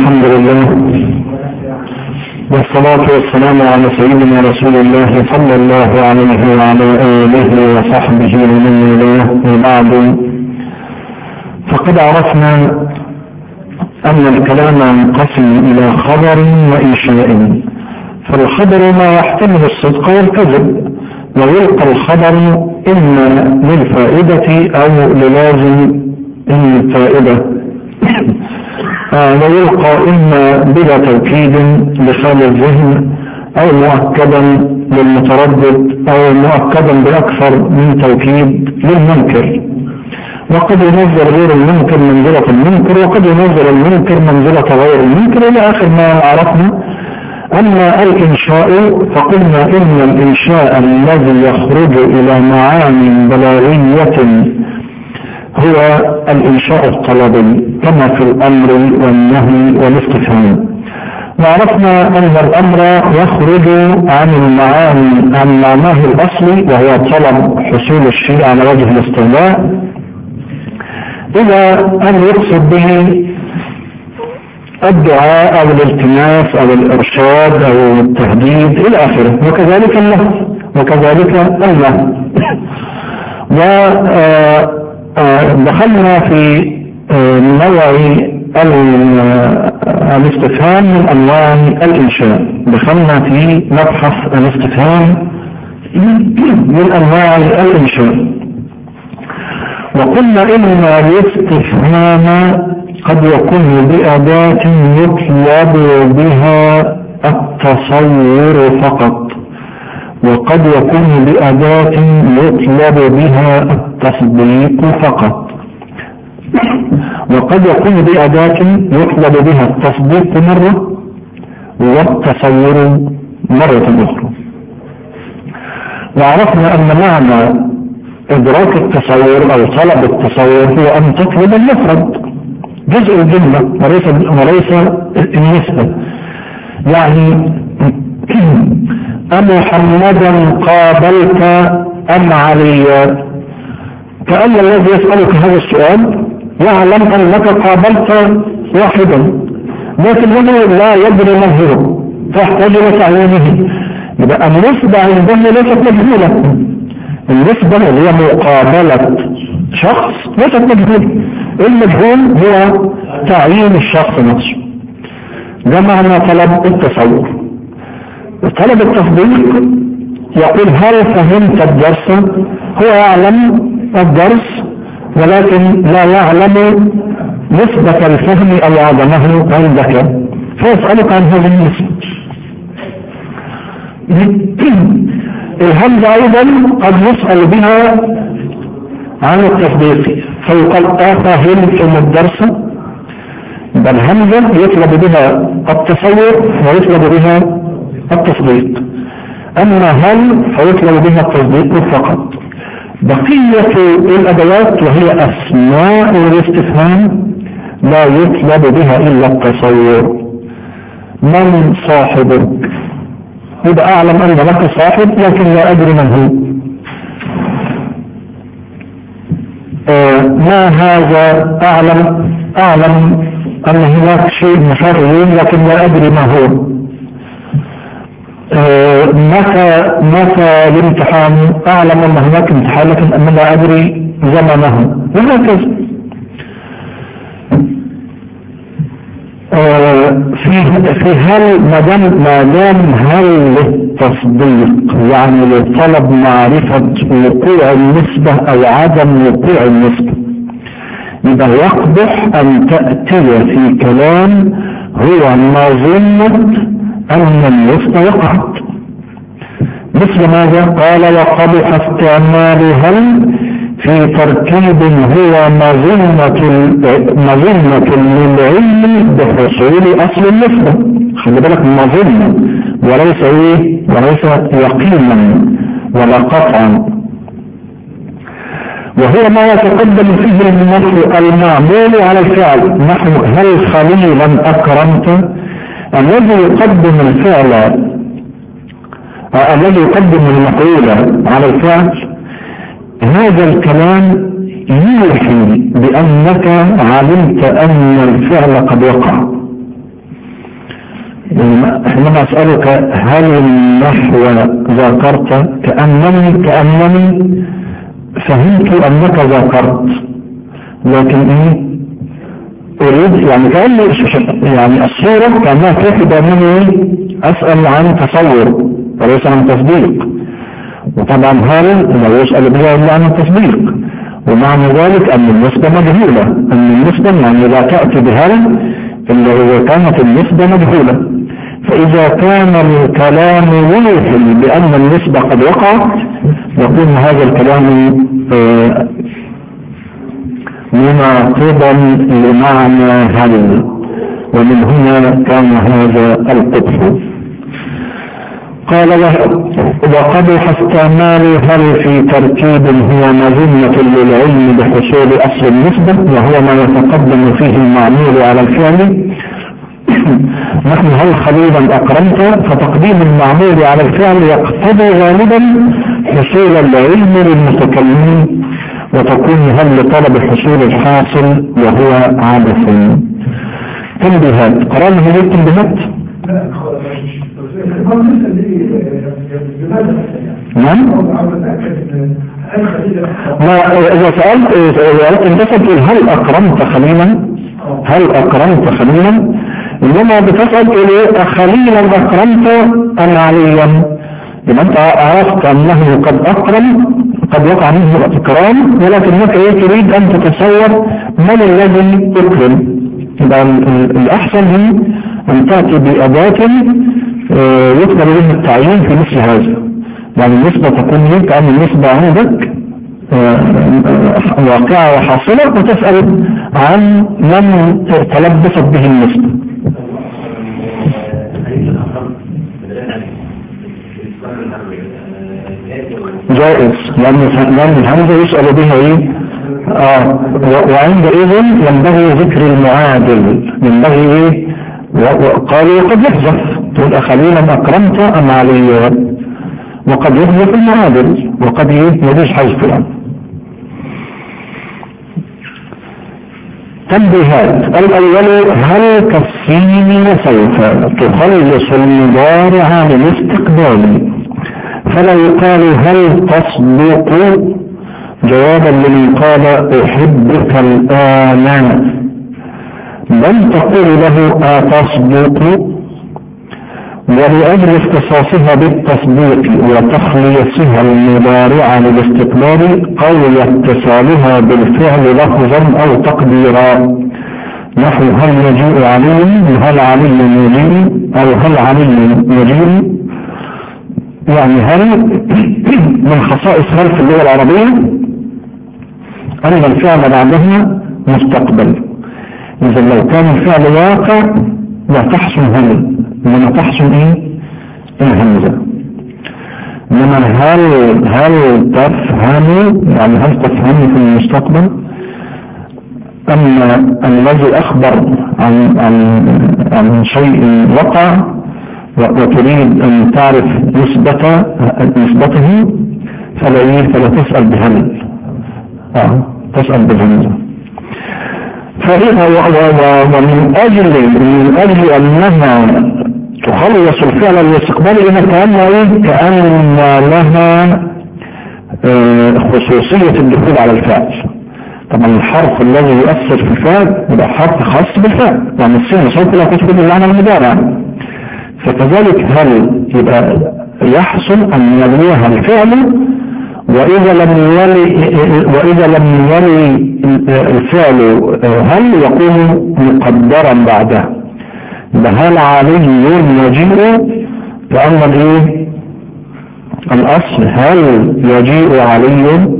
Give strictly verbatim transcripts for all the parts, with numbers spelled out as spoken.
الحمد لله والصلاة والسلام على سيدنا رسول الله صلى الله عليه وعلى آله وصحبه ومن والاه، وبعد فقد عرفنا أن الكلام ينقسم إلى خبر وإنشاء. فالخبر ما يحتمل الصدق والكذب، ويلقى الخبر إما للفائدة أو للازم الفائدة، ويلقى إما بلا توكيد لخال الذهن أو مؤكدا للمتردد أو مؤكدا بأكثر من توكيد للمنكر. وقد ينزل غير المنكر منزلة المنكر، وقد ينزل المنكر منزلة غير المنكر، إلى آخر ما عرفنا. أما الإنشاء فقلنا إن الإنشاء الذي يخرج إلى معاني بلاغية هو الإنشاء الطلبي كما في الأمر والنهي والاستفهام. وعرفنا أن الأمر يخرج عن المعاني عن معناه الأصلي وهو طلب حصول الشيء على وجه الاستغلاء، إلى أن يقصد به الدعاء أو الالتماس أو الإرشاد أو التهديد إلى آخره. وكذلك اللهو وكذلك اللهو ودخلنا في نوع الاستفهام من أنواع الإنشاء. دخلنا في مبحث الاستفهام من أنواع الإنشاء، وقلنا إن الاستفهام قد يكون بأداة يطلب بها التصور فقط، وقد يكون بأداة يطلب بها التصديق فقط، وقد يكون بأداة يطلب بها التصديق مرة والتصور مرة أخرى. وعرفنا أن معنى إدراك التصور أو طلب التصور هو أن تطلب المفرد جزء الجملة وليس وليس النسبة. يعني أمحمدا قابلت أم عليا؟ كأن الذي يسألك هذا السؤال يعلم أنك قابلت واحدا، لكنه لا يدري من هو فاحتاج إلى تعيينه. يبقى النسبة عنده ليست مجهولة، النسبة اللي هي مقابلة شخص ليست مجهولة، المجهول هو تعيين الشخص نفسه. ده معنى طلب التصور. طلب التصديق يقول هل فهمت الدرس؟ هو يعلم الدرس ولكن لا يعلم نسبة الفهم أو عدمه عندك، فيسألك عن هذه النسبة. الهمزة أيضا قد يسأل بها عن التصديق، فيقال أفهمتم الدرس؟ يبقى الهمزة يطلب بها التصور ويطلب بها التصديق، أما هل فيطلب بها التصديق فقط. بقية الأدوات وهي أسماء الاستفهام لا يطلب بها إلا التصور. من صاحبك؟ يبقى أعلم أن لك صاحب لكن لا أدري من هو. آه ما هذا؟ أعلم أعلم أن هناك شيء محرم لكن لا أدري ما هو. آه متى متى الامتحان؟ أعلم أن هناك امتحان لكن أنا لا أدري زمنه، وهكذا. آه في في هل ما دام ما دام هل للتصديق يعني لطلب معرفة وقوع النسبة أو عدم وقوع النسبة، يبقى يقبح أن تأتي في كلام هو مظنة أن النسبة وقعت. مثل ماذا؟ قال وقبح استعمال هل في تركيب هو مظنة مظنة للعلم بحصول أصل النسبة. خلي بالك مظنة وليس ايه وليس يقينا ولا قطعا. وهو ما يتقدم فيه النفي المعمول على الفعل، نحو هل خليلا أكرمت؟ الذي يقدم الفعل الذي يقدم المفعول على الفعل هذا الكلام يوحي بأنك علمت أن الفعل قد وقع، حينما أسألك هل النحو ذاكرت كأنني كأنني فهمت أنك ذاكرت، لكن إيه أريد يعني كأني يعني الصورة كأنها تحد أنني أسأل عن تصور وليس عن تصديق، وطبعا هل لا يسأل بها إلا عن التصديق، ومعنى ذلك أن النسبة مجهولة، أن النسبة يعني لا تأتي بهل إلا إذا كانت النسبة مجهولة. فإذا كان الكلام يوحي بأن النسبة قد وقعت يكون هذا الكلام مناقضا لمعنى هل، ومن هنا كان هذا القبح. قال وقد استعمال هل في تركيب هو مظنة للعلم بحصول أصل النسبة، وهو ما يتقدم فيه المعمول على الفعل. نحن هل خليلا أكرمت، فتقديم المعمول على الفعل يقتضي غالبا حصول العلم للمتكلمين، وتكون هل لطلب حصول الحاصل وهو عابث. تنبيهات قرأنا هذه التنبيهات؟ نعم. إذا سألت إذا تقول هل أكرمت خليلا، هل أكرمت خليلا، إنما بتسأل إليه خليلا أكرمت أم عليا، لما أنت عرفت أنه قد أكرم، قد وقع منه الإكرام، ولكنك تريد أن تتصور من الذي أكرم. يبقى الأحسن هي أن تأتي بأداة يطلب منه التعيين في مثل هذا، يعني النسبة تكون لك أن النسبة عندك واقعة وحاصلة، وتسأل عن من تلبست به النسبة. جائز، لأن الهمزة يسأل بها إيه؟ آه وعندئذ ينبغي ذكر المعادل، ينبغي إيه؟ وقالوا قد يحذف، تقول أخليلا أكرمت أم علي، وقد يحذف المعادل، وقد يجوز حذفها. تنبيهات. الأول هل كالسين وسوف تخلص المضارع للاستقبال، فلا يقال هل تصدق جوابا لمن قال أحبك الآن، بل تقول له أتصدق، ولأجل اختصاصها بالتصديق وتخليصها المضارع للاستقبال قوي اتصالها بالفعل لفظا أو تقديرا، نحو هل يجيء علي، هل علي يجيء، أو هل علي يجيء. يعني هل من خصائص هل في اللغة العربية أن الفعل بعدها مستقبل، إذا لو كان الفعل واقع لا تحسن هل، إنما تحسن إيه؟ الهمزة. إنما هل هل تفهم، يعني هل تفهم في المستقبل، أما الذي أخبر عن عن عن شيء وقع وتريد أن تعرف نسبة نسبته فلا إيه؟ فلا تسأل بهل، آه تسأل بالهمزة. فإذا ومن أجل من أجل أنها تخلص الفعل الاستقبالي إنها كأن كأن لها خصوصية الدخول على الفعل. طبعا الحرف الذي يؤثر في الفعل يبقى حرف خاص بالفعل، يعني السين صوت لا تشبه المعنى المضارع، فكذلك هل يبقى يحصل أن يليها الفعل، وإذا لم يلي وإذا لم يلي الفعل هل يكون مقدرا بعدها، هل علي يجيء، فأما الإيه الأصل هل يجيء علي،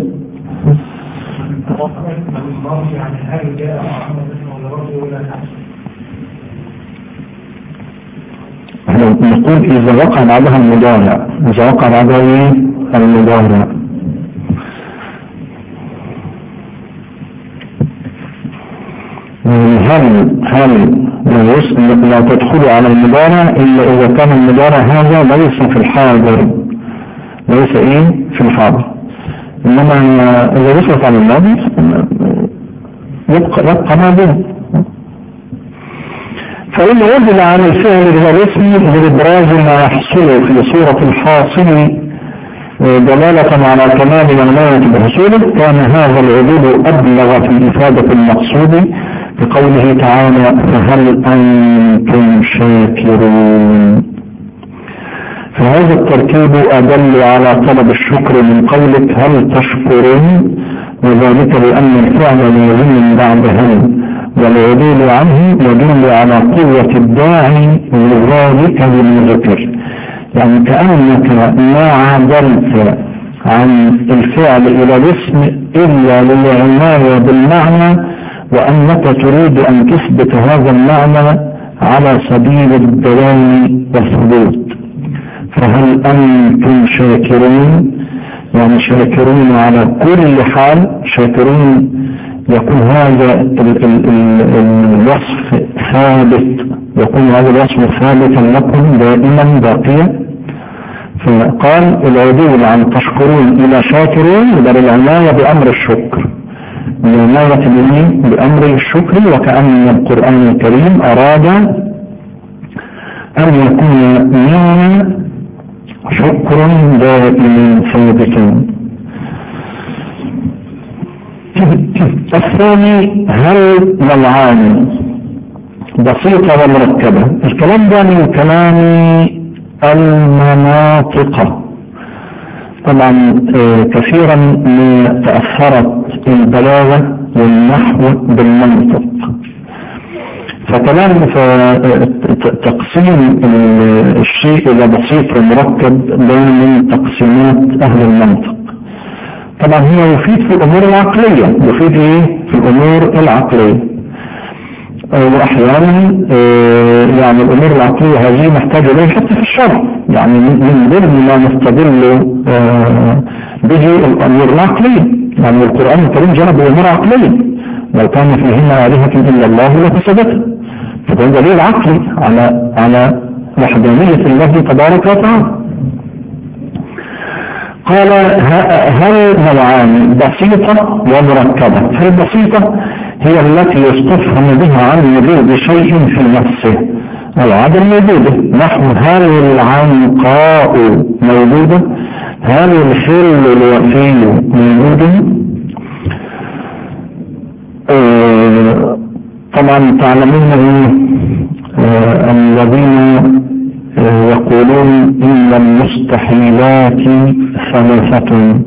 احنا نقول إذا وقع بعدها المضارع، إذا وقع بعدها إيه المضارع. هل هل لا تدخل على المضارع إلا إذا كان المضارع هذا ليس في الحاضر، ليس إيه في الحاضر، إنما إذا وصلت على الماضي يبقى يبقى ماضي. فإن وجد عن الفعل الاسم لإبراز ما يحصل في صورة الحاصل دلالة على كمال العناية بحصوله، كان هذا العدول أبلغ في إفادة المقصود بقوله تعالى فهل أنتم شاكرون. فهذا التركيب أدل على طلب الشكر من قولك هل تشكرون، وذلك لأن الفعل لازم بعد هل، والعدول عنه يدل على قوة الداعي لذلك للذكر، يعني كأنك ما عدلت عن الفعل إلى الاسم إلا للعناية بالمعنى، وأنك تريد أن تثبت هذا المعنى على سبيل الدوام والثبوت. فهل أنتم شاكرون، يعني شاكرون على كل حال، شاكرون يكون هذا الوصف ثابت، يكون هذا الوصف ثابتا لكم دائما باقيا. فقال العدول عن تشكرون إلى شاكرون بل العناية بأمر الشكر، العناية بأمر الشكر، وكأن القرآن الكريم أراد أن يكون منا شكر دائم ثابت. الثاني هل نوعان بسيطة ومركبة. الكلام ده من كلام المناطق. طبعا كثيرا ما تأثرت البلاغة والنحو بالمنطق، فكلام تقسيم الشيء إلى بسيط ومركب ده من تقسيمات أهل المنطق. طبعا هو يفيد في الأمور العقلية، يفيد إيه في الأمور العقلية، وأحيانا يعني الأمور العقلية هذه محتاجة إليه حتى في الشرع، يعني من ضمن ما نستدل به الأمور العقلية، يعني القرآن الكريم جاء بأمور عقلية، لو كان فيهما آلهة إلا الله لفسدتها، فده دليل عقلي على على وحدانية الله تبارك وتعالى. قال هل نوعان بسيطة ومركبة. فالبسيطة هي التي يستفهم بها عن وجود شيء في نفسه أو عدم وجوده، نحو هل العنقاء موجودة، هل الخل الوفي موجود. آه طبعا تعلمون آه الذين آه يقولون إن المستحيلات ثلاثة.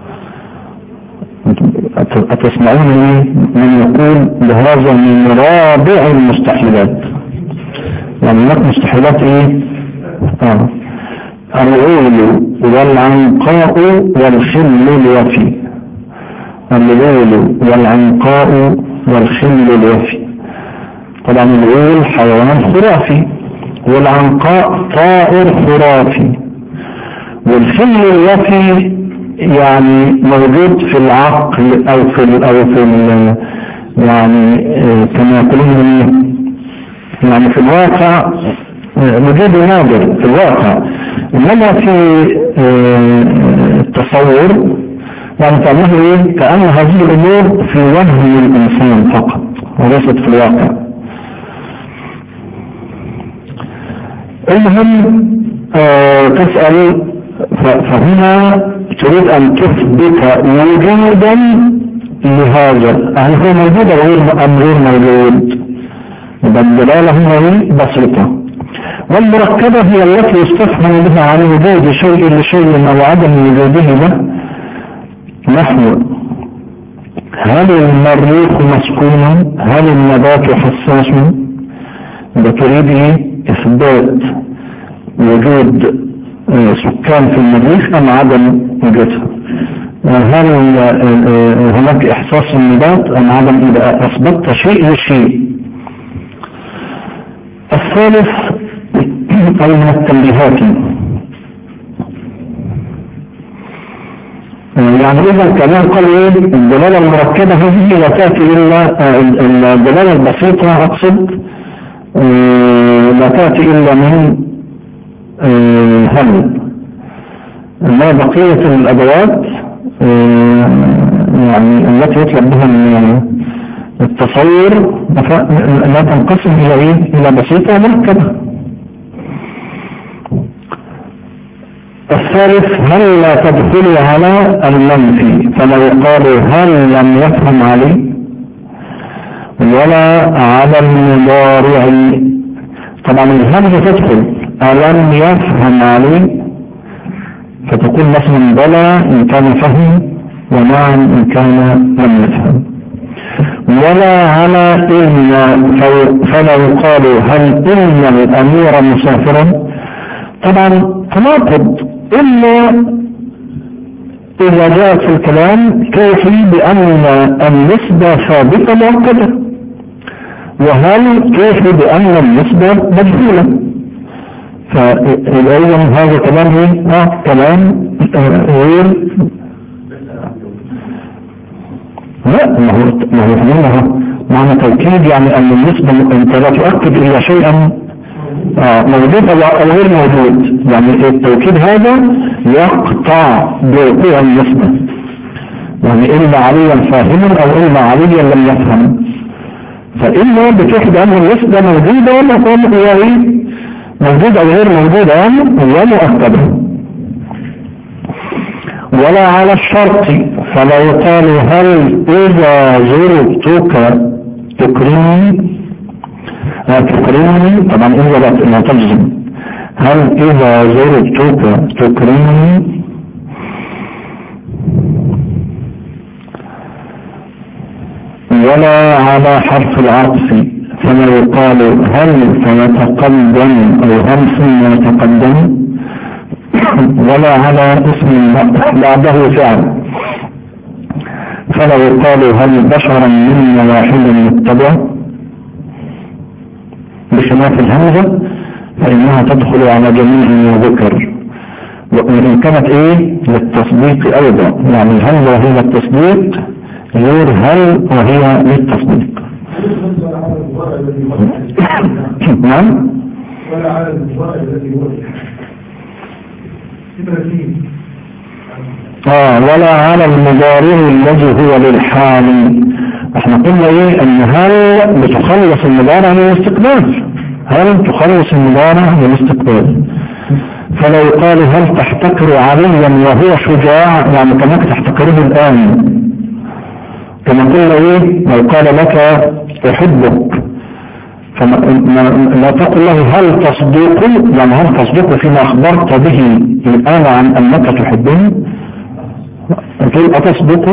أتسمعون من يقول بهذا من رابع المستحيلات، يعني هناك مستحيلات ايه آه. العول والعنقاء والخل الوفي، العول والعنقاء والخل الوفي. طبعا العول حيوان خرافي، والعنقاء طائر خرافي، والخل الوفي يعني موجود في العقل او في ال او في ال يعني كما يقولون يعني في الواقع وجود نادر في الواقع، انما في التصور يعني كأنه ايه كأن هذه الامور في وهم الانسان فقط وليست في الواقع. المهم تسأل، فهنا تريد ان تثبت وجودا لهذا، هل هو موجود ام غير موجود؟ الدلالة هنا بسيطة. والمركبة هي التي يستفهم بها عن وجود شيء لشيء او عدم وجوده له، نحو هل المريخ مسكون، هل النبات حساس. إذا تريد اثبات وجود سكان في المريخ ام عدم وجودها، هل هناك احساس النبات ام عدم، اذا اثبتت شيء لشيء. الثالث أي من التنبيهات، يعني إذا كمان قال إيه الدلالة المركبة هذه لا تأتي إلا الدلالة البسيطة أقصد لا تأتي إلا من هل، ما بقية الأدوات يعني التي يطلب بها التصور لا تنقسم إلى إيه؟ إلى بسيطة ومركبة. الثالث هل لا تدخل على المنفي، فلا يقال هل لم يفهم علي ولا على المضارع. طبعا الهمزة تدخل ألم يفهم علي، فتقول مثلا بلى إن كان فهم ونعم إن كان لم يفهم. ولا على إن، فلا يقال هل إن الأمير مسافرا. طبعا تناقض إلا إذا جاءت في الكلام كيفي بأن النسبة ثابتة مؤكدة، وهل كيفي بأن النسبة مجهولة. فإذا هذا كلام ايه؟ اه كلام غير. لا ما هو ما هو منها معنى توكيد، يعني أن النسبة أنت لا تؤكد إلا شيئا آه موجود أو غير موجود. يعني التوكيد هذا يقطع بوقوع النسبة، يعني إلا عليا فاهما أو إلا عليا لم يفهم. فإما بتوحد أن النسبة موجودة ولا قوم هي موجودة أو غير موجودة، يعني هي مؤكدة. ولا على الشرط، فلا يقال هل إذا زرتك تكرمني تكرمني طبعا إذا لا تجزم، هل إذا زرتك تكرمني. ولا على حرف العطف، فلا يقال هل فيتقدم أو هل ثم يتقدم. ولا على اسم بعده فعل، فلا يقال هل بشرا منا واحد متبع، بخلاف الهمزة فإنها تدخل على جميع ما ذكر، وإن كانت إيه للتصديق أيضا، يعني الهمزة هي للتصديق غير هل وهي للتصديق. نعم. ولا على المضارع الذي هو اه ولا على المضارع الذي هو للحال. احنا قلنا ايه ان هل بتخلص المضارع من الاستقبال، هل تخلص المضارع من الاستقبال. فلا يقال هل تحتقر عليا وهو شجاع، يعني كانك تحتقره الان. كما قلنا ايه لو قال لك احبك، فلا تقل له هل تصدق، يعني هل تصدق فيما اخبرت به الان عن انك تحبني، تقول اتصدق.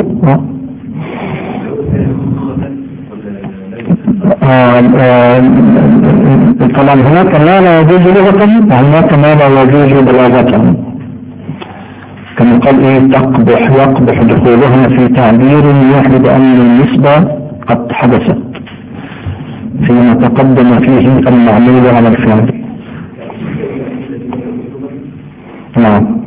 طبعا هناك ما لا يجوز لغة وهناك ما لا يجوز بلاغة. كما قال ايه تقبح يقبح دخولها في تعبير يحدث ان النسبة قد حدثت فيما تقدم فيه المعمول على الفعل. نعم.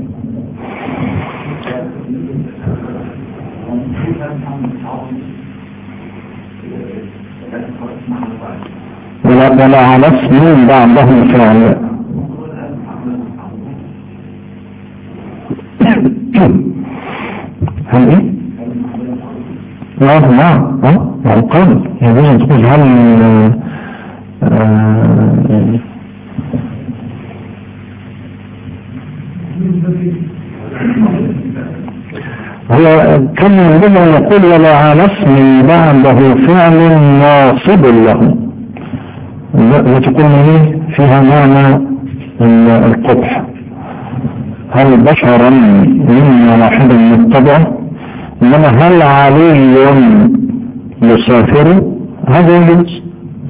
ولا ولا على اسم بعده فعل. هل ايه؟ نعم نعم اه يعني قال يجوز ان تقول هل هو كان ينبغي ان يقول ولا على اسم بعده فعل ناصب له، وتقول ايه فيها معنى القبح. هل بشرا منا واحد متبع، انما هل علي يسافر، هذا يجوز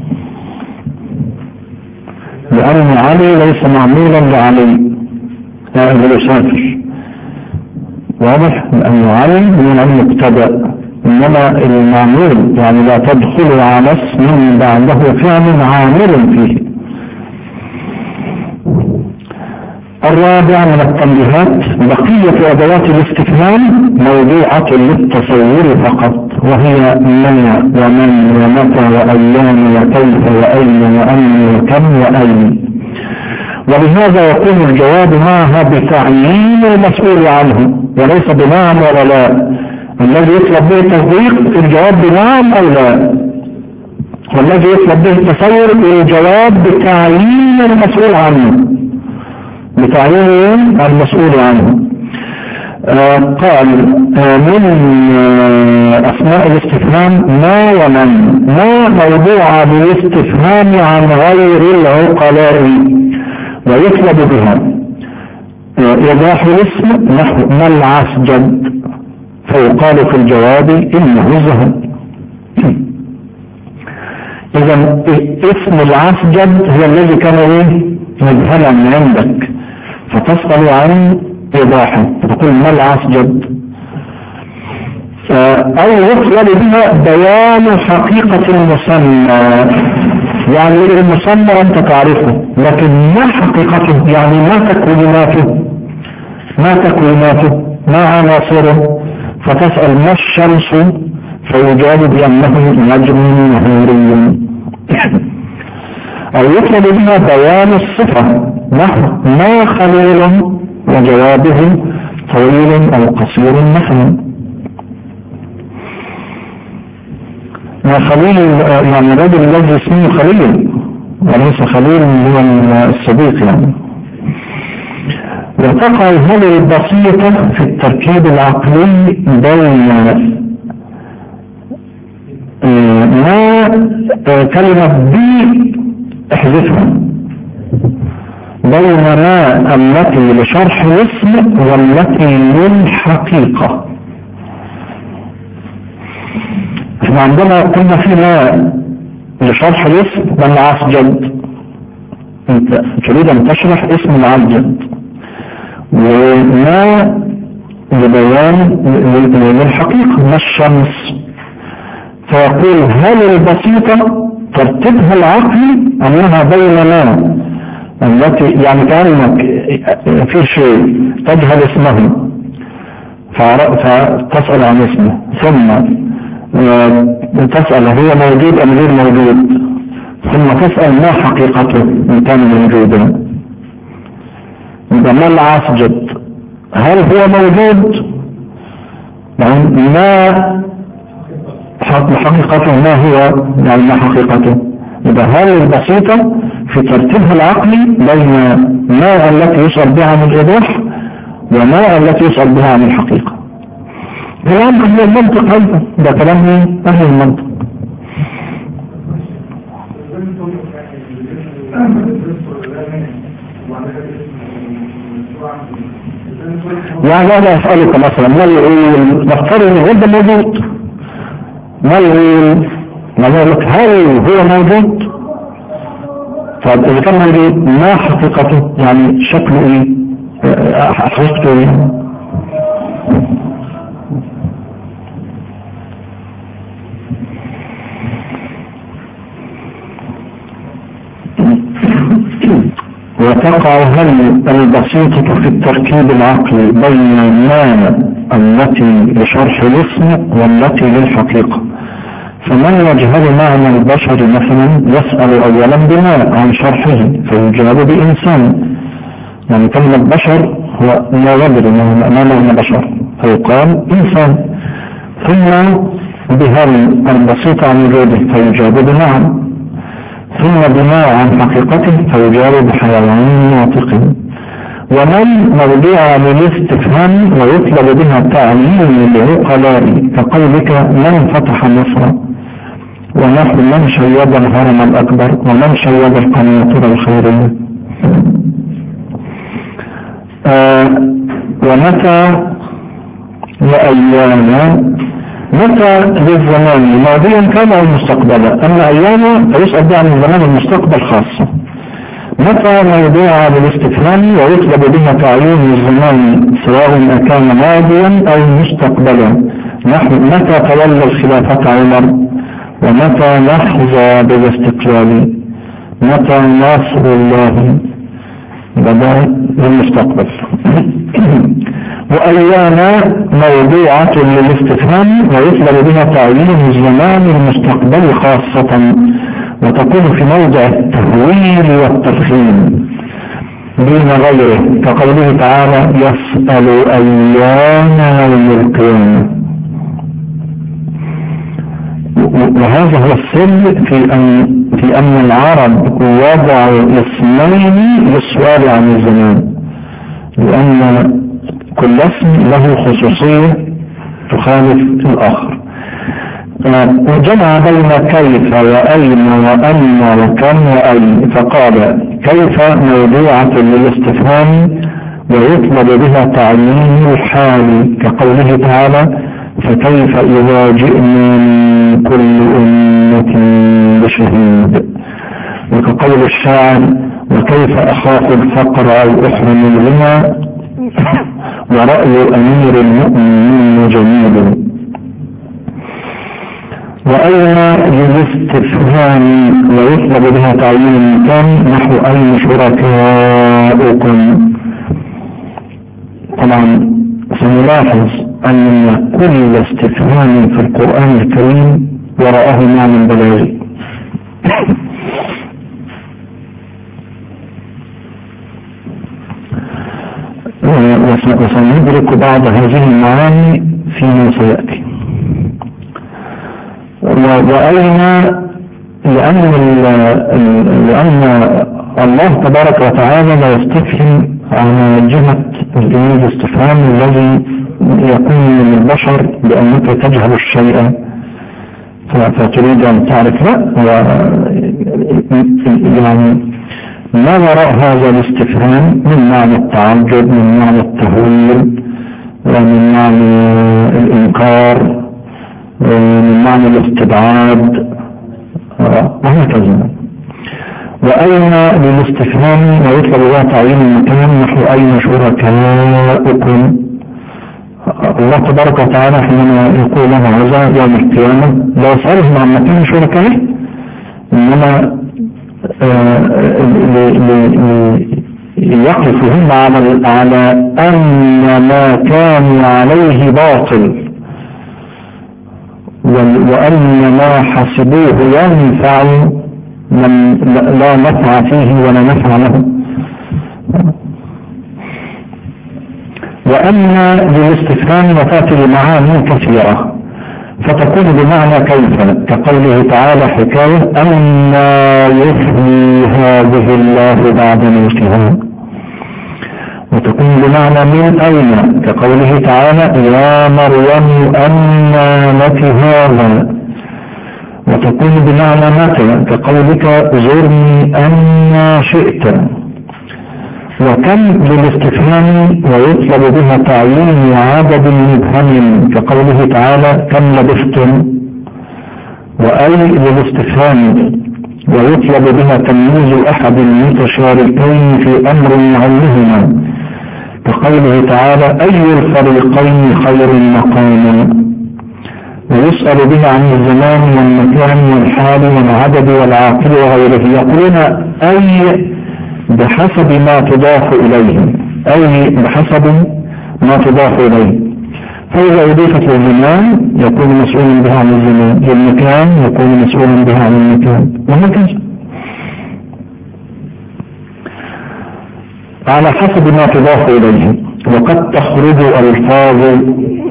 لأن علي ليس معمولا لعلي يسافر، واضح لأن علي من المبتدأ، انما المعمول يعني لا تدخل على اسم بعده فعل عامل فيه. الرابع من التنبيهات بقية أدوات الاستفهام موضوعة للتصور فقط، وهي من ومن ومتى وأيام وكيف وأين وأن وكم وأين، ولهذا يكون الجواب معها بتعيين المسؤول عنه وليس بنعم ولا لا، الذي يطلب به التصديق الجواب بنعم أو لا، والذي يطلب به التصور الجواب بتعيين المسؤول عنه، بتعيين المسؤول عنه. آه قال آه من آه أسماء الاستفهام ما ومن. ما موضوع بالاستفهام عن غير العقلاء ويطلب بها آه إيضاح الاسم نحو ما العسجد، فيقال في الجواب إنه ذهب. إذا اسم العسجد هو الذي كان ايه مجهلا عندك، فتسأل عن إيضاحه فتقول ما العسجد، أو يطلب بها بيان حقيقة المسمى، يعني المسمى أنت تعرفه لكن ما حقيقته، يعني ما تكويناته ما تكويناته ما عناصره، فتسأل ما الشمس فيجاب بأنه نجم نهوري. أو يطلب بها بيان الصفة نحو ما خليل وجوابه طويل أو قصير مثلا. ما خليل يعني الرجل الذي اسمه خليل وليس خليل هو الصديق يعني. وتقع هذه البسيطة في التركيب العقلي بين ما كلمة بي احذفها، بين ما التي لشرح الاسم والتي للحقيقة. احنا عندنا قلنا في ما لشرح الاسم من العسجد، انت تريد ان تشرح اسم العسجد، وما لبيان للحقيقة ما الشمس، فيقول هل البسيطة ترتيبها العقلي أنها بين ما التي يعني كأنك في شيء تجهل اسمه فتسأل عن اسمه، ثم تسأل هو موجود أم غير موجود، ثم تسأل ما حقيقته إن كان موجودا. إذا ما العسجد هل هو موجود، يعني ما حقيقته ما هو يعني ما حقيقته. إذا هل البسيطة في ترتيبها العقلي بين ما التي يشعر بها عن الإيضاح وما التي يشعر بها عن الحقيقة. كلام أهل المنطق أيضا، ده كلام أهل المنطق. يعني أنا أسألك مثلا ما العيل، نفترض إن غير ده موجود، ما العيل نقول لك هل هو موجود؟ طب إذا كان موجود ما حقيقته، يعني شكله إيه، حقيقته إيه؟ وتقع هل البسيطة في التركيب العقلي بين ما التي لشرح الاسم والتي للحقيقة. فمن يجهل معنى البشر مثلا يسأل أولا بما عن شرحه فيجاب بإنسان، يعني كلمة بشر هو لا يدري ما معنى بشر فيقال إنسان، ثم بهل البسيطة عن وجوده فيجاب بنعم، ثم بما عن حقيقته فيجاب بحيوان ناطق. ومن موضوع للاستفهام ويطلب بها تعليم لعقلاء كقولك من فتح مصر، ونحو من شيد الهرم الأكبر، ومن شيد القناطر الخيرية. آه ومتى وأيانا، متى للزمان ماضيا كان أو مستقبلا، أما أيانا فيسأل بها عن الزمان المستقبل خاصة. متى موضوع بالاستفهام ويطلب بها تعيين الزمان سواء أكان ماضيا أو مستقبلا، نحو متى تولى الخلافة عمر، ومتى نحظى بالاستقلال، متى نصر الله، بدأ للمستقبل. وأيانا موضوعة للاستفهام ويطلب بها تعيين الزمان المستقبل خاصة، وتكون في موضع التهويل والترخيم دون غيره، كقوله تعالى يسأل أيان يوم القيامة. وهذا هو السر في أن في أن العرب وضعوا اسمين للسؤال عن الزمان، لأن كل اسم له خصوصية تخالف الآخر. وجمع بين كيف وأين وأن وكم وأي، فقال كيف موضوعة للاستفهام ويطلب بها تعيين الحال، كقوله تعالى فكيف إذا جئنا من كل أمة بشهيد، وكقول الشاعر وكيف أخاف الفقر أو أحرم الغنى ورأي أمير المؤمنين جميل. وأين للاستفهام ويطلب بها تعيين المكان نحو أين شركاؤكم. طبعا سنلاحظ أن كل استفهام في القرآن الكريم وراءه معنى بلاغي. وسندرك بعض هذه المعاني فيما سيأتي. وأين لأن, لأن الله تبارك وتعالى لا يستفهم عن جهة الاستفهام الذي يكون من البشر بأنك تجهل الشيء فتريد أن تعرف. لا، يعني ما وراء هذا الاستفهام من معنى التعجب، من معنى التهويل، ومن معنى الإنكار، من معنى الاستبعاد، وهكذا. وأين للاستفهام ويطلب بها تعيين المكان نحو أين شركاؤكم. الله تبارك وتعالى حينما يقول له هذا يوم القيامة لا يسألهم عن مكان شركائه، إنما يقفهم على على أن ما كانوا عليه باطل، وأن ما حسبوه ينفع من لا نفع فيه ولا نفع له. وأن للاستفهام وتأتي بمعاني كثيرة، فتكون بمعنى كيف، كقوله تعالى حكاية أن يحيي هذه الله بعد موتها، وتكون بمعنى من أين، كقوله تعالى يا مريم أنى لك هذا، وتكون بمعنى متى، كقولك زرني أن شئت. وكم للاستفهام ويطلب بها تعيين عدد مبهم، كقوله تعالى كم لبثتم. وأي للاستفهام ويطلب بها تمييز أحد المتشاركين في أمر عنهما، كقوله تعالى أي الفريقين خير مقاما. ويسأل بها عن الزمان والمكان والحال والعدد والعاقل وغيره. يقولون أي بحسب ما تضاف إليه، أي بحسب ما تضاف إليه. فإذا أضيفت للزمان يكون مسؤولا بها عن الزمان، للمكان يكون مسؤولا بها عن المكان، وهكذا على حسب ما تضاف إليه. وقد تخرج ألفاظ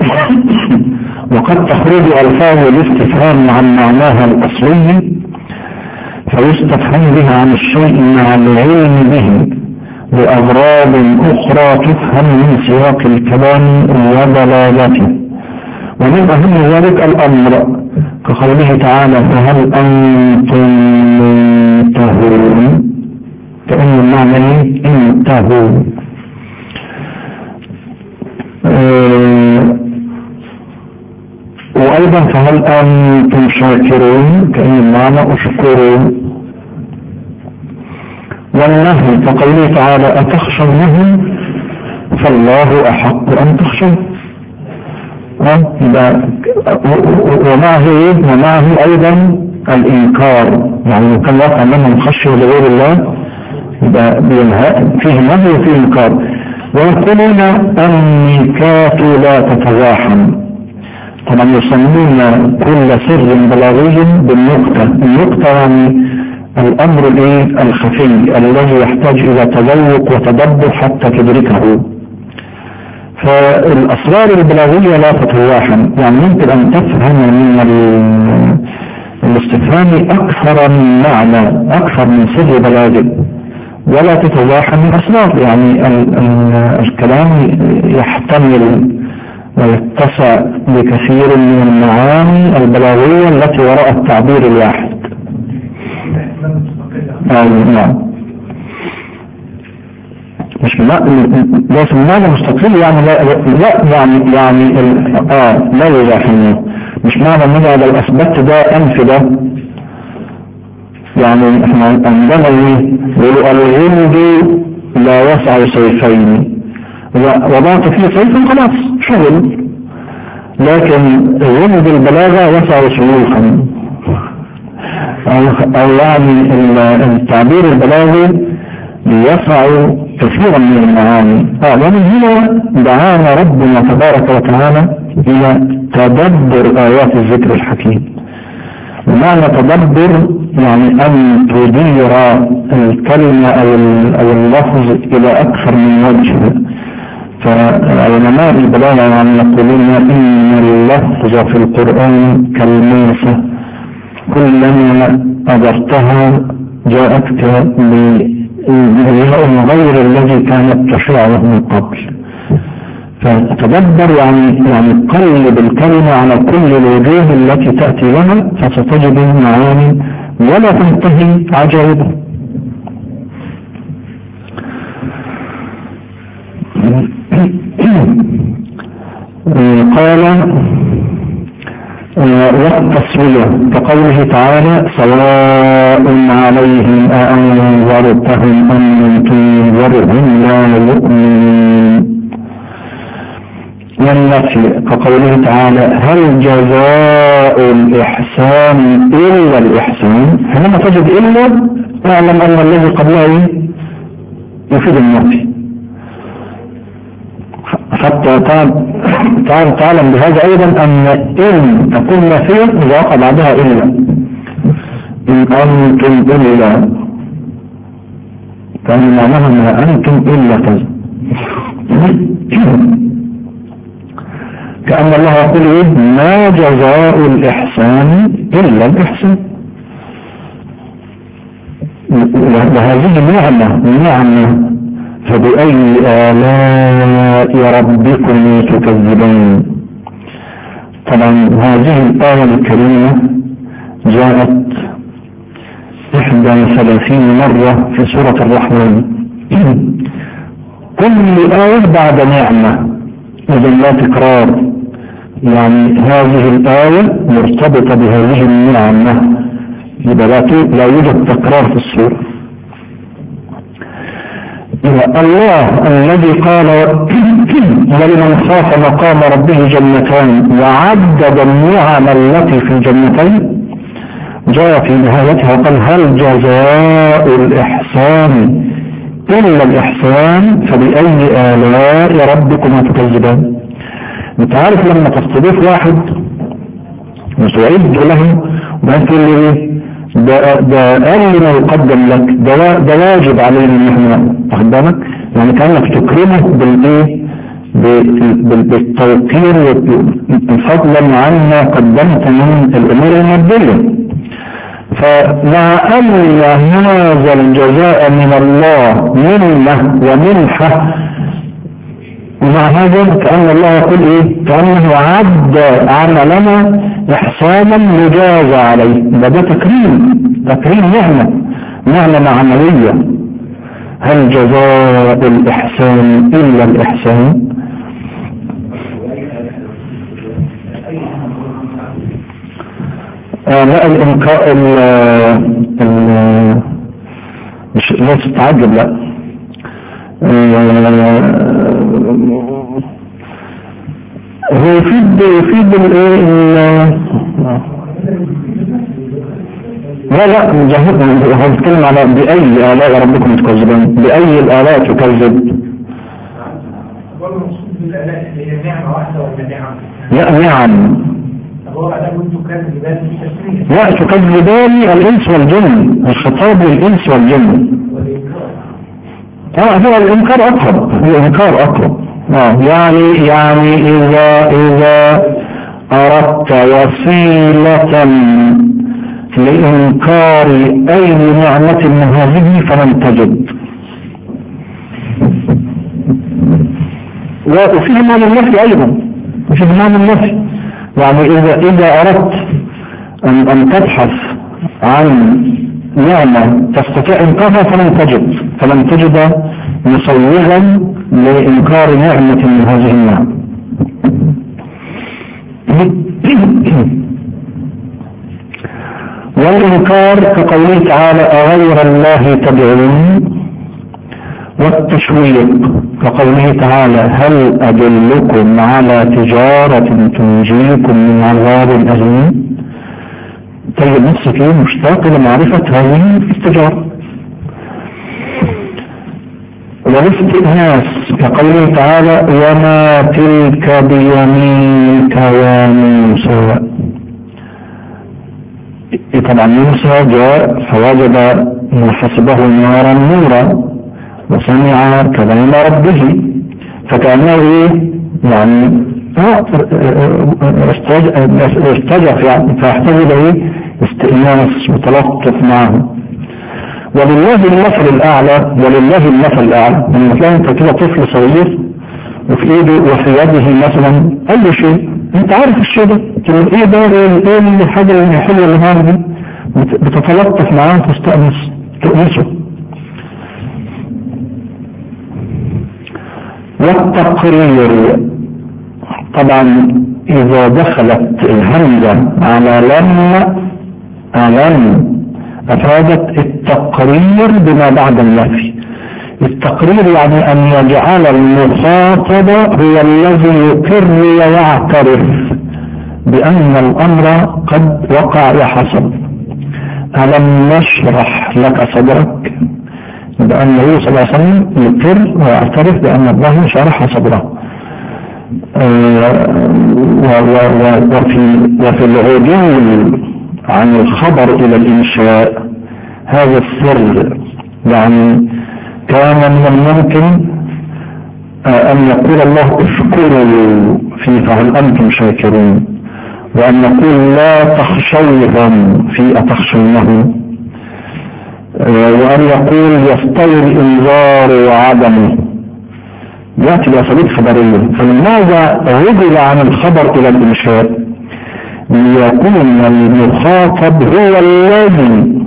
وقد تخرج ألفاظ الاستفهام عن معناها الأصلي، فيستفهم بها عن الشيء مع العلم به لأغراض أخرى تفهم من سياق الكلام ودلالته. ومن أهم ذلك الأمر، كقوله تعالى فهل أنتم منتهون، كأن المعنى انتهوا. أه وأيضا فهل أنتم شاكرون، كأن المعنى أشكرون. والنهي كقوله تعالى أتخشونه فالله أحق أن تخشوا. ومعه ومعه أيضا الإنكار، يعني كان واقع منهم خشية لغير الله فيه نهي وفيه إنكار. ويقولون النكات لا تتزاحم، طبعا يسمون كل سر بلاغي بالنقطة. النقطة يعني الأمر الايه الخفي الذي يحتاج إلى تذوق وتدبر حتى تدركه. فالأسرار البلاغية لا تتواحم، يعني يمكن أن تفهم من الاستفهام أكثر من معنى، أكثر من سر بلاغي، ولا تتواحم الأسرار. يعني ال ال الكلام يحتمل ويتسع بكثير من المعاني البلاغية التي وراء التعبير الواحد. نعم، مش لا ليس معنى مستقل، يعني لا, لا يعني يعني اه لا يزاحمه، مش معنى ان انا لو اثبت ده انفي ده. يعني احنا عندنا ايه يقولوا الغلد لا يسع سيفين، وضعت فيه سيف خلاص شغل، لكن غلد البلاغة يسع سيوفا، او يعني التعبير البلاغي يسع كثيرا من المعاني. اه ومن هنا دعانا ربنا تبارك وتعالى الى تدبر ايات الذكر الحكيم. ومعنى تدبر يعني ان تدير الكلمة او او اللفظ الى اكثر من وجه. فعلماء البلاغة يعني يقولون ان اللفظ في القرآن كالميسة، كلما أدرتها جاءتك بغير غير الذي كانت تشعره من قبل. فتدبر يعني يعني قلب الكلمة على كل الوجوه التي تأتي لها، فستجد معاني ولا تنتهي عجائبه. قال والتصوية كقوله تعالى سواء عليهم أأنذرتهم أم تنذرهم لا يؤمنون. والنفي كقوله تعالى هل جزاء الإحسان إلا الإحسان. حينما تجد إلا اعلم أن الذي قبله يفيد النفي، حتى تعلم بهذا أيضا أن إن تكون نافية إذا وقع بعدها إلا، إن أنتم إلا، كان معناها ما أنتم إلا كذا. كأن الله يقول إيه ما جزاء الإحسان إلا الإحسان. وهذه نعمة نعمة فبأي آلاء ربكم تكذبون. طبعا هذه الآية الكريمة جاءت إحدى وثلاثين مرة في سورة الرحمن، كل آية بعد نعمة، إذا لا تكرار، يعني هذه الآية مرتبطة بهذه النعمة، لا يوجد تكرار في السورة. الله الذي قال ولمن خاف مقام ربه جنتان وعدد النعم التي في الجنتين، جاء في نهايتها قال هل جزاء الإحسان إلا الإحسان فبأي آلاء ربكم تكذبان. انت عارف لما تستضيف واحد وتعد له وبعدين تقول له ايه ده ده أقل ما يقدم لك، ده ده واجب علينا ان احنا واخد بالك، يعني كانك تكرمه بالايه بالتوقير فضلا عما قدمت من الامور الماديه. فمع أن هذا الجزاء من الله منه ومنحه، ومع هذا كأن الله يقول ايه كأنه عد عملنا احسانا مجازى عليه. ده ده تكريم تكريم نعمة نعمة عملية. هل جزاء الإحسان إلا الإحسان. آه لا الإنكار ال ال مش لا تتعجب لا هو يفيد يفيد الايه لا لا مجهد هو بيتكلم على بأي آلاء ربكم تكذبون، بأي الآلاء تكذب. لا نعم لا تكذبان الإنس والجن، الخطاب للإنس والجن. اه هو الإنكار أقرب، هو الإنكار أقرب آه يعني يعني إذا إذا أردت وسيلة لإنكار أي نعمة من هذه فلن تجد. وفيه معنى النفي أيضا، وفيه معنى النفي، يعني إذا إذا أردت أن, أن تبحث عن نعمة تستطيع إنكارها فلن تجد فلن تجد مسوغا لإنكار نعمة من هذه النعم. والإنكار كقوله تعالى أغير الله تدعون، والتشويق كقوله تعالى هل أدلكم على تجارة تنجيكم من عذاب أليم. تجد نفسك مشتاق لمعرفة هذه التجارة. والاستئناس كقوله تعالى وما تلك بيمينك يا موسى. طبعا موسى جاء فوجد ما حسبه نارا نورا وسمع كلام ربه فكأنه يعني استجف يعني فاحتاج اليه استئناس وتلطف معه. ولله المثل الاعلى ولله المثل الاعلى لما تلاقي انت كده طفل صغير وفي ايده وفي يده مثلا اي شيء انت عارف الشيء ده تقول ايه ده ايه الحاجه الحلوه اللي معاك دي بتتلطف معاه وتستأنس تؤنسه. والتقرير طبعا اذا دخلت الهمزه على لم لم افادت التقرير بما بعد النفي. التقرير يعني ان يجعل المخاطب هو الذي يقر ويعترف بان الامر قد وقع وحصل. ألم نشرح لك صدرك، بأن النبي صلى الله عليه وسلم يقر ويعترف بأن الله شرح صدره. وفي, وفي العدول عن الخبر إلى الإنشاء هذا السر، يعني كان من الممكن أن يقول الله اشكروا في فهل أنتم شاكرون، وأن يقول لا تخشوهم في أتخشونه، وأن يقول يستوي الإنذار وعدمه. يأتي بأساليب خبرية. فلماذا عدل عن الخبر إلى الإنشاء؟ ليكون المخاطب هو الذي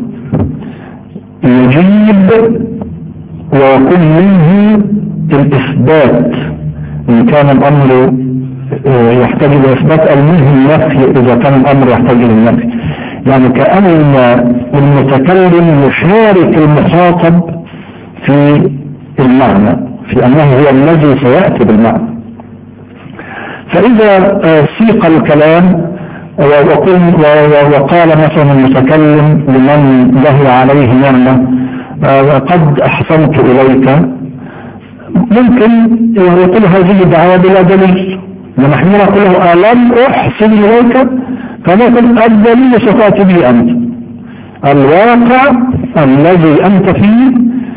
يجيب ويكون منه الإثبات إن كان الأمر يحتاج إلى إثبات أو منه النفي إذا كان الأمر يحتاج إلى النفي. يعني كأن المتكلم يشارك المخاطب في المعنى، في أنه هو الذي سيأتي بالمعنى. فإذا سيق الكلام وقال مثلا المتكلم لمن له عليه نعمة قد أحسنت إليك، ممكن يقول هذه دعوة بلا دليل، ونحن نقول ألم أحسن إليك، فنقول الدليل ستأتي به أنت. الواقع الذي أنت فيه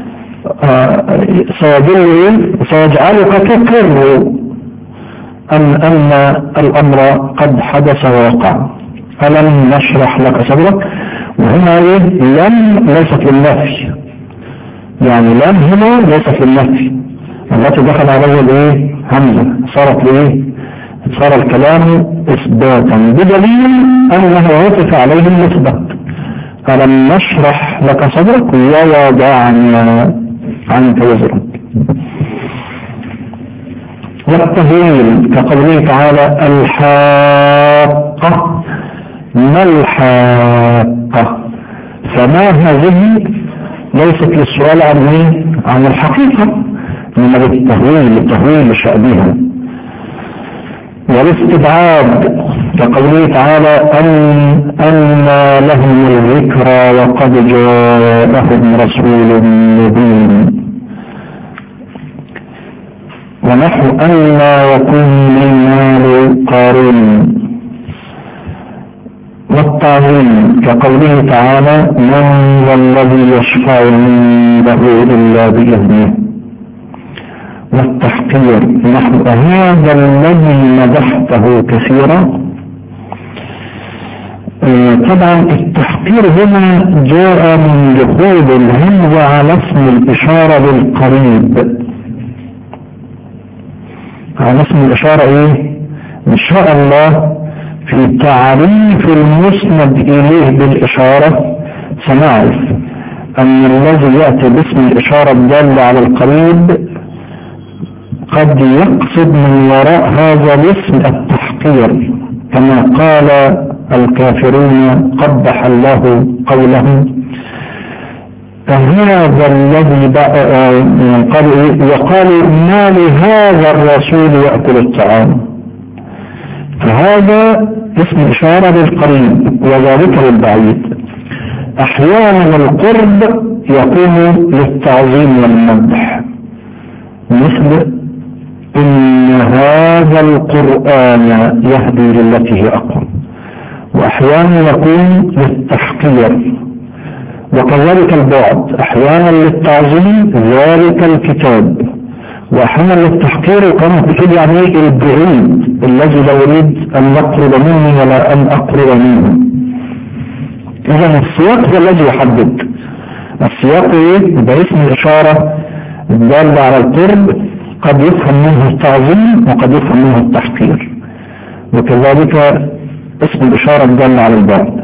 سيجعلك تقر أن أن الأمر قد حدث ووقع. ألم نشرح لك صدرك، وهنا لم ليست للنفي، يعني لم هنا ليست للنفي التي دخل عليها الايه همزة، صارت لايه صار الكلام اثباتا بدليل انه وقف عليه الاثبات. ألم نشرح لك صدرك ووضعنا عنك وزرك. والتهويل كقوله تعالى الحاقة. ما الحاقة؟ فما هذه ليست للسؤال عن ايه عن الحقيقة، انما للتهويل للتهويل لشأنها. والاستبعاد كقوله تعالى أن أن لهم الذكرى وقد جاءهم رسول مبين، ونحو أن لا يكون المال قارون. والتعظيم كقوله تعالى من ذا الذي يشفع عنده إلا بإذنه. والتحقير نحو هذا الذي مدحته كثيرا. طبعا التحقير هنا جاء من دخول الهمزة على اسم الإشارة بالقريب، على اسم الإشارة ايه ان شاء الله في تعريف المسند إليه بالإشارة سنعرف أن الذي يأتي باسم الإشارة الدالة على القريب قد يقصد من وراء هذا الاسم التحقير، كما قال الكافرون قبح الله قولهم هذا الذي قالوا وقالوا ما لهذا الرسول يأكل الطعام. فهذا اسم إشارة للقريب وذلك للبعيد. أحيانا القرب يكون للتعظيم والمدح، مثل إن هذا القرآن يهدي للتي هي أقوم، وأحيانا يكون للتحقير، وكذلك البعد أحيانا للتعظيم ذلك الكتاب، وأحيانا للتحقير وكما تقول يعني البعيد الذي لا أريد أن يقرب مني ولا أن أقرب منه. إذا السياق هو الذي يحدد السياق إيه؟ باسم الإشارة الدالة على القرب قد يفهم منه التعظيم وقد يفهم منه التحقير، وكذلك اسم الإشارة الدالة على البعد.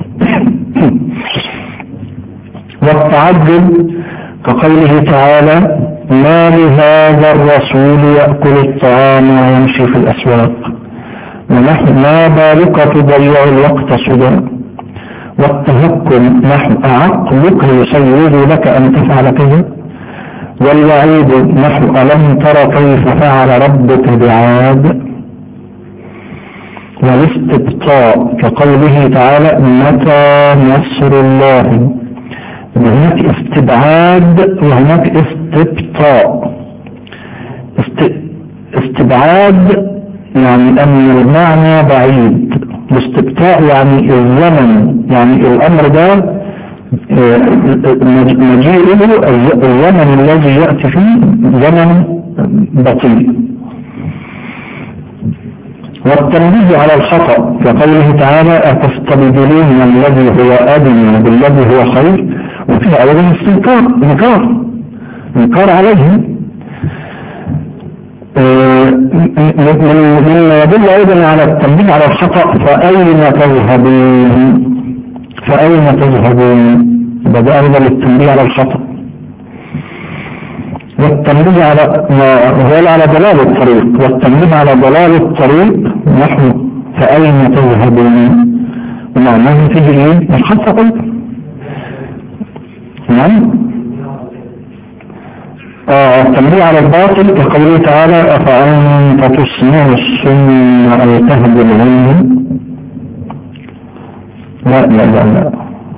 والتعجب كقوله تعالى ما لهذا الرسول يأكل الطعام ويمشي في الأسواق ونحن ما بالك تضيع الوقت سدى. والتهكم نحن عقلك يسير لك أن تفعل كذا. والوعيد نحن ألم ترى كيف فعل ربك بعاد. والاستبطاء كقوله تعالى متى نصر الله، هناك استبعاد وهناك استبطاء. است... استبعاد يعني أن المعنى بعيد، الاستبطاء يعني الزمن، يعني الأمر ده مجيئه الزمن الذي يأتي فيه زمن بطيء. والتنبيه على الخطأ كقوله تعالى أتستبدلون الذي هو أدنى بالذي هو خير، وفي أولا استنكار انكار انكار عليهم. مما يدل أيضا على التنبيه على الخطأ فأين تذهبون فأين تذهبون بدأ أيضا للتنبيه على الخطأ. والتنبيه على هو على ضلال الطريق، والتنبيه على ضلال الطريق نحن فأين تذهبون ومعناه فيه ايه الخطأ أيضا. نعم. آه التنبيه على الباطل كقوله تعالى أفأنت تسمع السم أو تهدي العلم. لا لا لا لا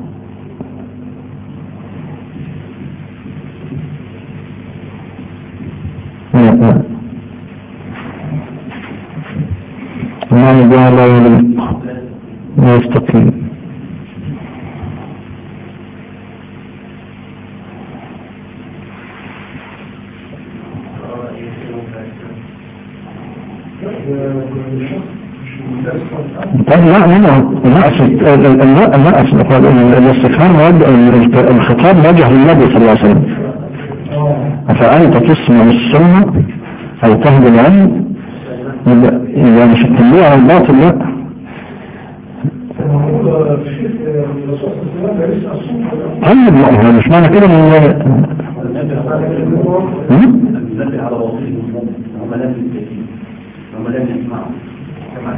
لا لا ما نجاه لا يليق لا يستقيم. طيب لا لا لا الاستفهام الخطاب وجه للنبي صلى الله عليه وسلم فأنت تسمع السنة أو تهدي العلم، إذا مش التنبيه على الباطل لا. طيب لا مش معنى كده من النبي على وصيه وما لم يستفيد وما لم يسمعه كما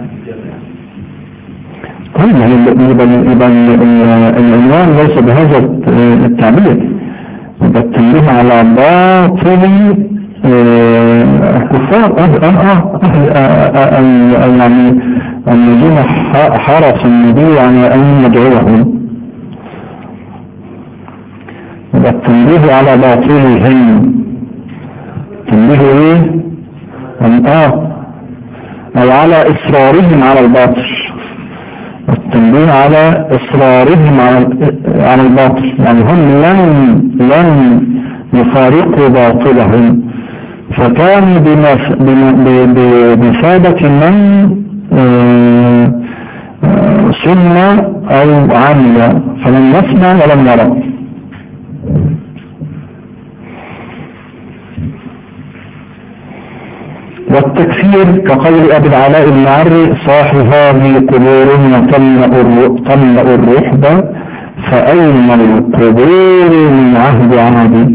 طيب يعني يبقى العنوان ليس بهذا التعبير، يبقى التنبيه على باطل الكفار يعني الذين حرص النبي على أن يدعوهم، يبقى التنبيه على باطلهم. تنبيه ايه أن اه او على اصرارهم على الباطل، التنبيه على اصرارهم على على الباطل، يعني هم لن لن يفارقوا باطلهم فكان بمثابة من سنة أو عمل، فلم يسمع ولم يرى. والتكفير كقول أبي العلاء المعري: صاح هذه قبور وتملأ الرحبة فأين القبور من عهد عادي.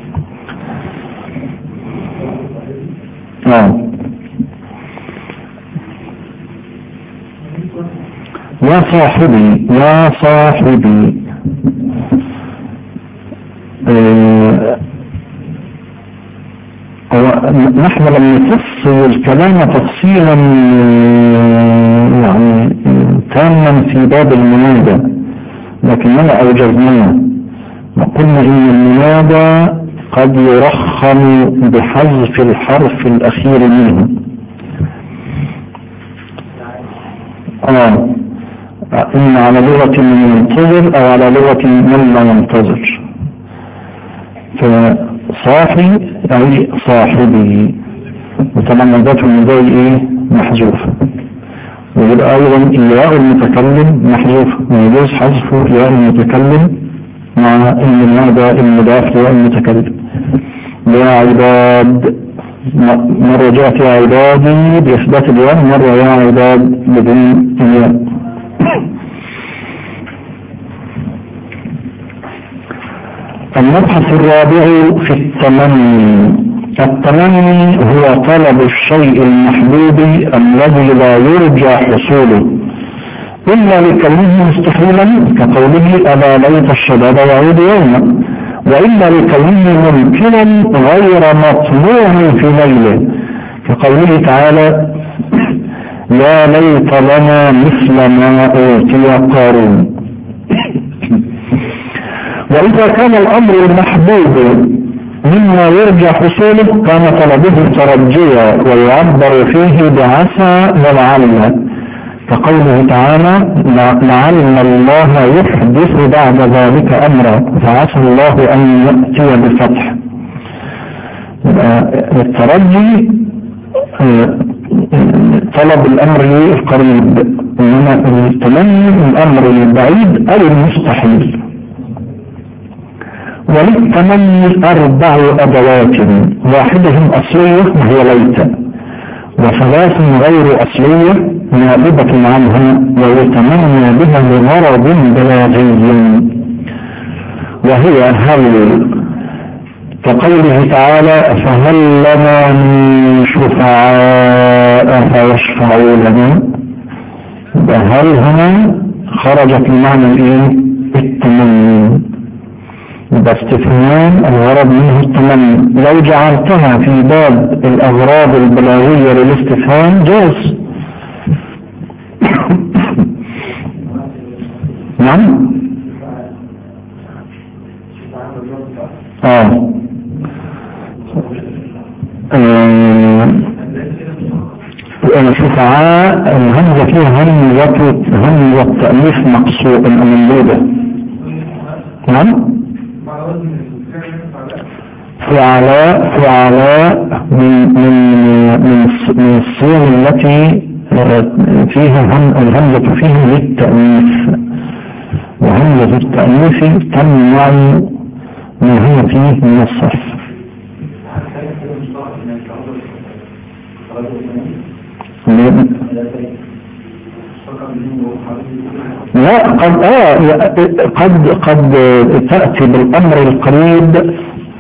آه. يا صاحبي يا صاحبي آه نحن لم نفصل الكلام تفصيلا يعني تاما في باب المنادى، لكننا أوجزناه وقلنا إن المنادى قد يرخم بحذف الحرف الأخير منه. آه إما على لغة من ينتظر أو على لغة من لا ينتظر. فصاحي أي صاحبي، وطبعا ذاته النداء إيه محذوف، ويبقى أيضا ياء المتكلم محذوف، ويجوز حذفه ياء المتكلم مع إن المنادى المضاف ياء المتكلم. يا عباد، مرة جاءت يا عبادي بإثبات الياء، مرة يا عباد بدون الياء. المبحث الرابع في التمني. التمني هو طلب الشيء المحبوب الذي لا يرجى حصوله إلا لكونه مستحيلا، كقوله ألا ليت الشباب يعود يوما، وإلا لكونه ممكنا غير مطموع في ليله، كقوله تعالى يا ليت لنا مثل ما أوتي قارون. وإذا كان الأمر المحبوب مما يرجى حصوله كان طلبه ترجيا ويعبر فيه بعسى ولعل، كقوله تعالى لعل الله يحدث بعد ذلك أمرا فعسى الله أن يأتي بالفتح. الترجي طلب الأمر القريب، إنما التمني الأمر البعيد أو المستحيل. وللتمني أربع أدوات، واحدهم أصلية وهي ليت، وثلاث غير أصلية نائبة عنها ويتمنى بها لغرض بلاغي، وهي هل، كقوله تعالى فهل لنا من شفعاء فيشفعوا لنا. هل هنا خرجت المعنى الايه؟ التمني، باستثناء الغرض منه التمني. لو جعلتها في باب الأغراض البلاغية للاستفهام جاز. نعم اه الشفعاء الهمزة فيها همزة همزة تأليف مقصود ممدودة. نعم فعلاء فعلاء من من من من الصيغ التي فيها الهمزة فيها للتأنيث، وهمزة التأنيث تمنع ما هي فيه من الصرف. لا قد آه قد قد تأتي بالأمر القريب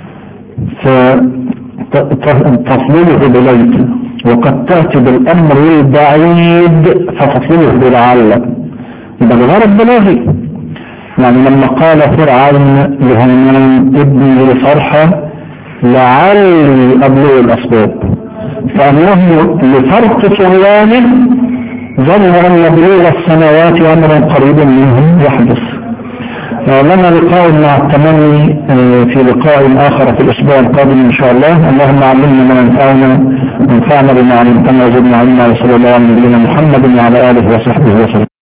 فتفضله بليت، وقد تأتي بالأمر البعيد فتفضله بلعل. يبقى الغرض بلاغي، يعني لما قال فرعون لهامان ابني لفرحة لعلي أبلغ الأسباب، فأنه لفرق طغيانه ظن أن بلوغ السماوات أمر قريب منهم يحدث. لنا لقاء مع التمني في لقاء آخر في الأسبوع القادم إن شاء الله. اللهم علمنا ما ينفعنا وانفعنا بما علمتنا وزدنا علما، وصلى الله على نبينا محمد وعلى آله وصحبه وسلم.